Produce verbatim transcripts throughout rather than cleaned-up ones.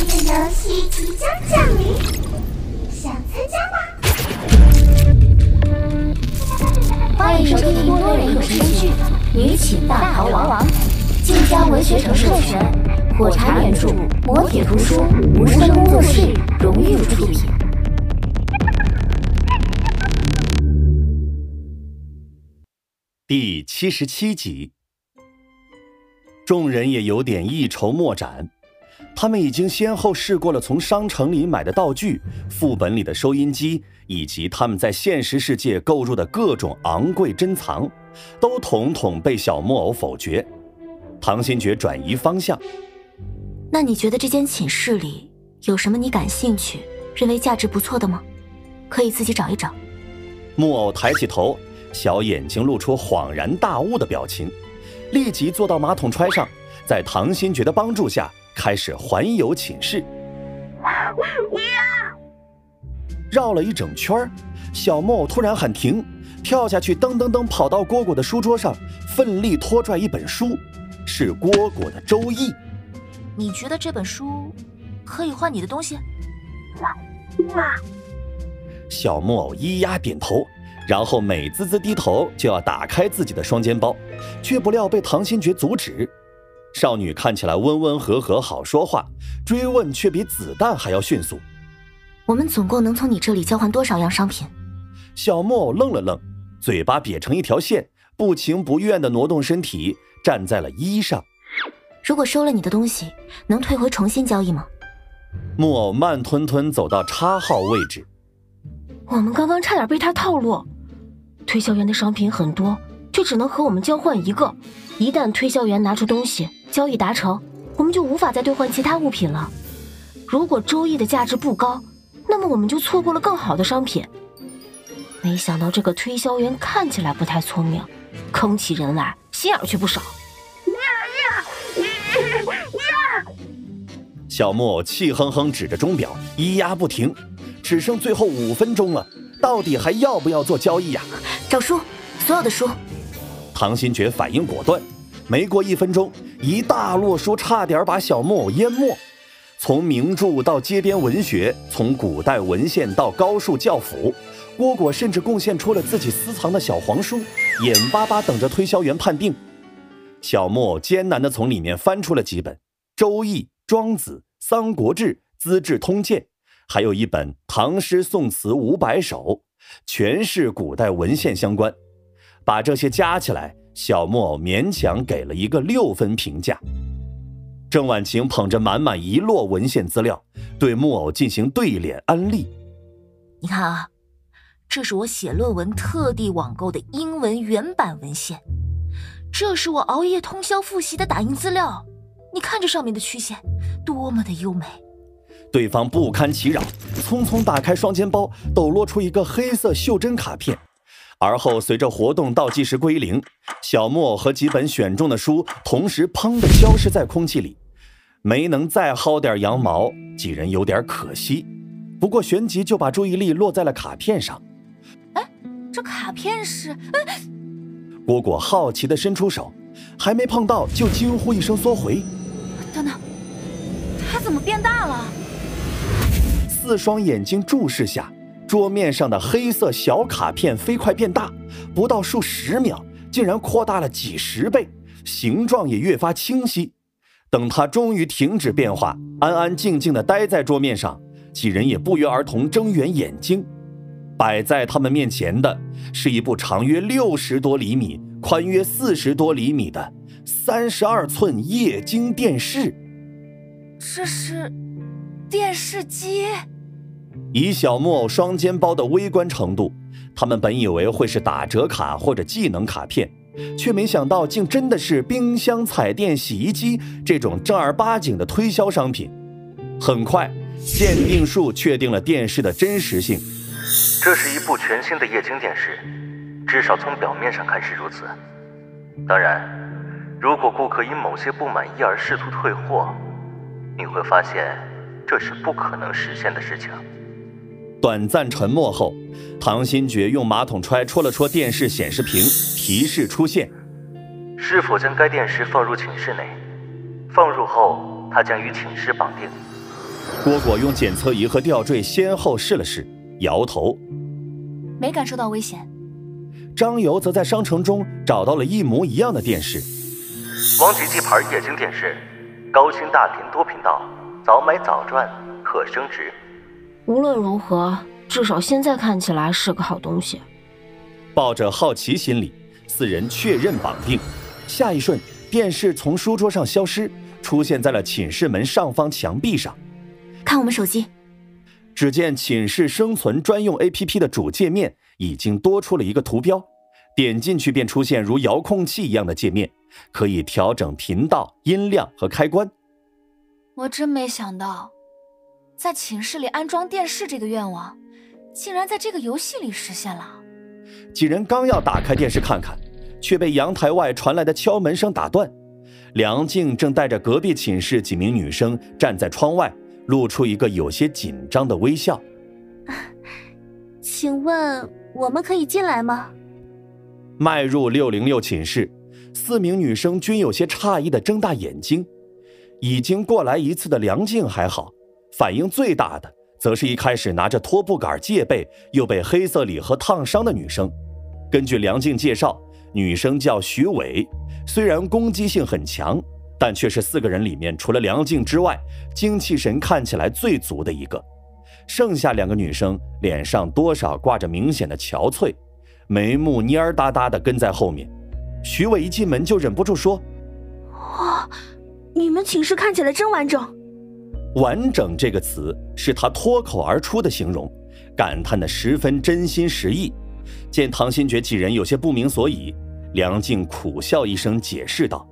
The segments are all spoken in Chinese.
的游戏即将降临，想参加吗？ 欢迎收听多人有声剧《女寝大逃亡》，晋江文学城授权，火柴原著，磨铁图书，无声工作室荣誉出品。 第七十七集，众人也有点一筹莫展。他们已经先后试过了从商城里买的道具、副本里的收音机，以及他们在现实世界购入的各种昂贵珍藏，都统统被小木偶否决。唐新觉转移方向： 那你觉得这间寝室里有什么你感兴趣、认为价值不错的吗？可以自己找一找。 木偶抬起头，小眼睛露出恍然大悟的表情，立即坐到马桶揣上，在唐新觉的帮助下开始环游寝室。绕了一整圈，小木偶突然喊停，跳下去噔噔噔跑到蝈蝈的书桌上，奋力拖拽一本书，是蝈蝈的《周易》。 你觉得这本书可以换你的东西？ 小木偶咿呀点头，然后美滋滋低头就要打开自己的双肩包，却不料被唐新觉阻止。少女看起来温温和和，好说话，追问却比子弹还要迅速。 我们总共能从你这里交换多少样商品？ 小木偶愣了愣，嘴巴瘪成一条线，不情不愿地挪动身体，站在了一上。 如果收了你的东西，能退回重新交易吗？ 木偶慢吞吞走到叉号位置。 我们刚刚差点被他套路，推销员的商品很多，却只能和我们交换一个。一旦推销员拿出东西，交易达成，我们就无法再兑换其他物品了。如果周易的价值不高，那么我们就错过了更好的商品。没想到这个推销员看起来不太聪明，坑起人来心眼却不少。 小木偶气哼哼指着钟表，咿呀不停，只剩最后五分钟了，到底还要不要做交易呀？ 找书，所有的书。 唐新觉反应果断，没过一分钟，一大摞书差点把小木偶淹没。从名著到街边文学，从古代文献到高数教辅，蝈蝈甚至贡献出了自己私藏的小黄书，眼巴巴等着推销员判定。小木偶艰难地从里面翻出了几本《周易》《庄子》《三国志》《资治通鉴》，还有一本《唐诗宋词五百首》，全是古代文献相关。把这些加起来，小木偶勉强给了一个六分评价。郑婉晴捧着满满一摞文献资料，对木偶进行对脸安利。 你看啊，这是我写论文特地网购的英文原版文献，这是我熬夜通宵复习的打印资料，你看这上面的曲线多么的优美。 对方不堪其扰，匆匆打开双肩包，抖落出一个黑色袖珍卡片。而后随着活动倒计时归零，小木偶和几本选中的书同时砰地消失在空气里。没能再薅点羊毛，几人有点可惜，不过旋即就把注意力落在了卡片上。 哎，这卡片是……哎， 蝈蝈好奇地伸出手，还没碰到就惊呼一声缩回。 等等，它怎么变大了？ 四双眼睛注视下，桌面上的黑色小卡片飞快变大，不到数十秒，竟然扩大了几十倍，形状也越发清晰。等它终于停止变化，安安静静地待在桌面上，几人也不约而同睁圆眼睛。摆在他们面前的是一部长约六十多厘米、宽约四十多厘米的三十二寸液晶电视。 这是电视机？ 以小木偶双肩包的微观程度，他们本以为会是打折卡或者技能卡片，却没想到竟真的是冰箱、彩电、洗衣机这种正儿八经的推销商品。很快，鉴定术确定了电视的真实性。 这是一部全新的液晶电视，至少从表面上看是如此。当然，如果顾客因某些不满意而试图退货，你会发现这是不可能实现的事情。 短暂沉默后，唐新觉用马桶揣戳了戳电视显示屏，提示出现： 是否将该电视放入寝室内？放入后，它将与寝室绑定。 蝈蝈用检测仪和吊坠先后试了试，摇头， 没感受到危险。 张游则在商城中找到了一模一样的电视， 王吉记牌液晶电视，高清大屏多频道，早买早赚，可升值。 无论如何，至少现在看起来是个好东西。 抱着好奇心理，四人确认绑定。下一瞬，电视从书桌上消失，出现在了寝室门上方墙壁上。 看我们手机， 只见寝室生存专用 A P P 的主界面已经多出了一个图标，点进去便出现如遥控器一样的界面，可以调整频道、音量和开关。 我真没想到，在寝室里安装电视这个愿望，竟然在这个游戏里实现了。 几人刚要打开电视看看，却被阳台外传来的敲门声打断。梁静正带着隔壁寝室几名女生站在窗外，露出一个有些紧张的微笑。 请问我们可以进来吗？ 迈入六零六寝室，四名女生均有些诧异地睁大眼睛。已经过来一次的梁静还好，反应最大的则是一开始拿着拖布杆戒备又被黑色礼盒烫伤的女生。根据梁静介绍，女生叫徐伟，虽然攻击性很强，但却是四个人里面除了梁静之外精气神看起来最足的一个。剩下两个女生脸上多少挂着明显的憔悴，眉目蔫儿哒哒的跟在后面。徐伟一进门就忍不住说： 哇，你们寝室看起来真完整。 完整这个词是他脱口而出的形容，感叹得十分真心实意。见唐新觉几人有些不明所以，梁静苦笑一声解释道：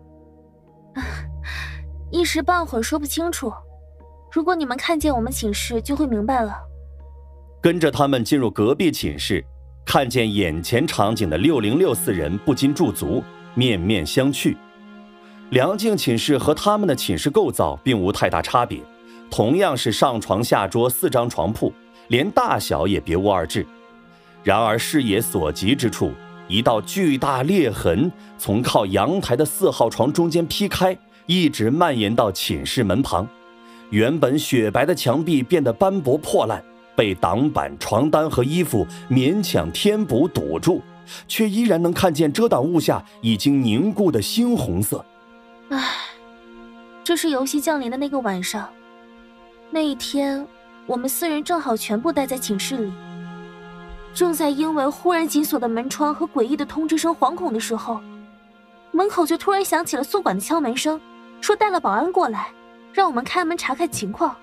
一时半会儿说不清楚，如果你们看见我们寝室就会明白了。 跟着他们进入隔壁寝室，看见眼前场景的六零六四人不禁驻足，面面相觑。梁静寝室和他们的寝室构造并无太大差别，同样是上床下桌四张床铺，连大小也别无二致。然而视野所及之处，一道巨大裂痕从靠阳台的四号床中间劈开，一直蔓延到寝室门旁。原本雪白的墙壁变得斑驳破烂，被挡板、床单和衣服勉强填补堵住，却依然能看见遮挡物下已经凝固的猩红色。 唉，这是游戏降临的那个晚上，那一天我们四人正好全部待在寝室里，正在因为忽然紧锁的门窗和诡异的通知声惶恐的时候，门口就突然响起了宿管的敲门声，说带了保安过来，让我们开门查看情况。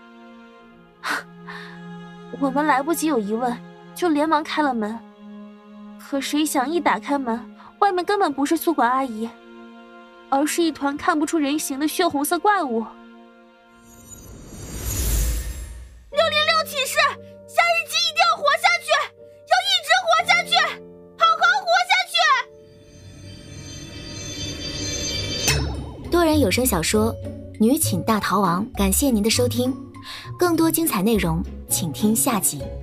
我们来不及有疑问，就连忙开了门。可谁想一打开门，外面根本不是宿管阿姨，而是一团看不出人形的血红色怪物。 六零六寝室，下一集一定要活下去，要一直活下去，好好活下去。多人有声小说《女寝大逃亡》，感谢您的收听，更多精彩内容请听下集。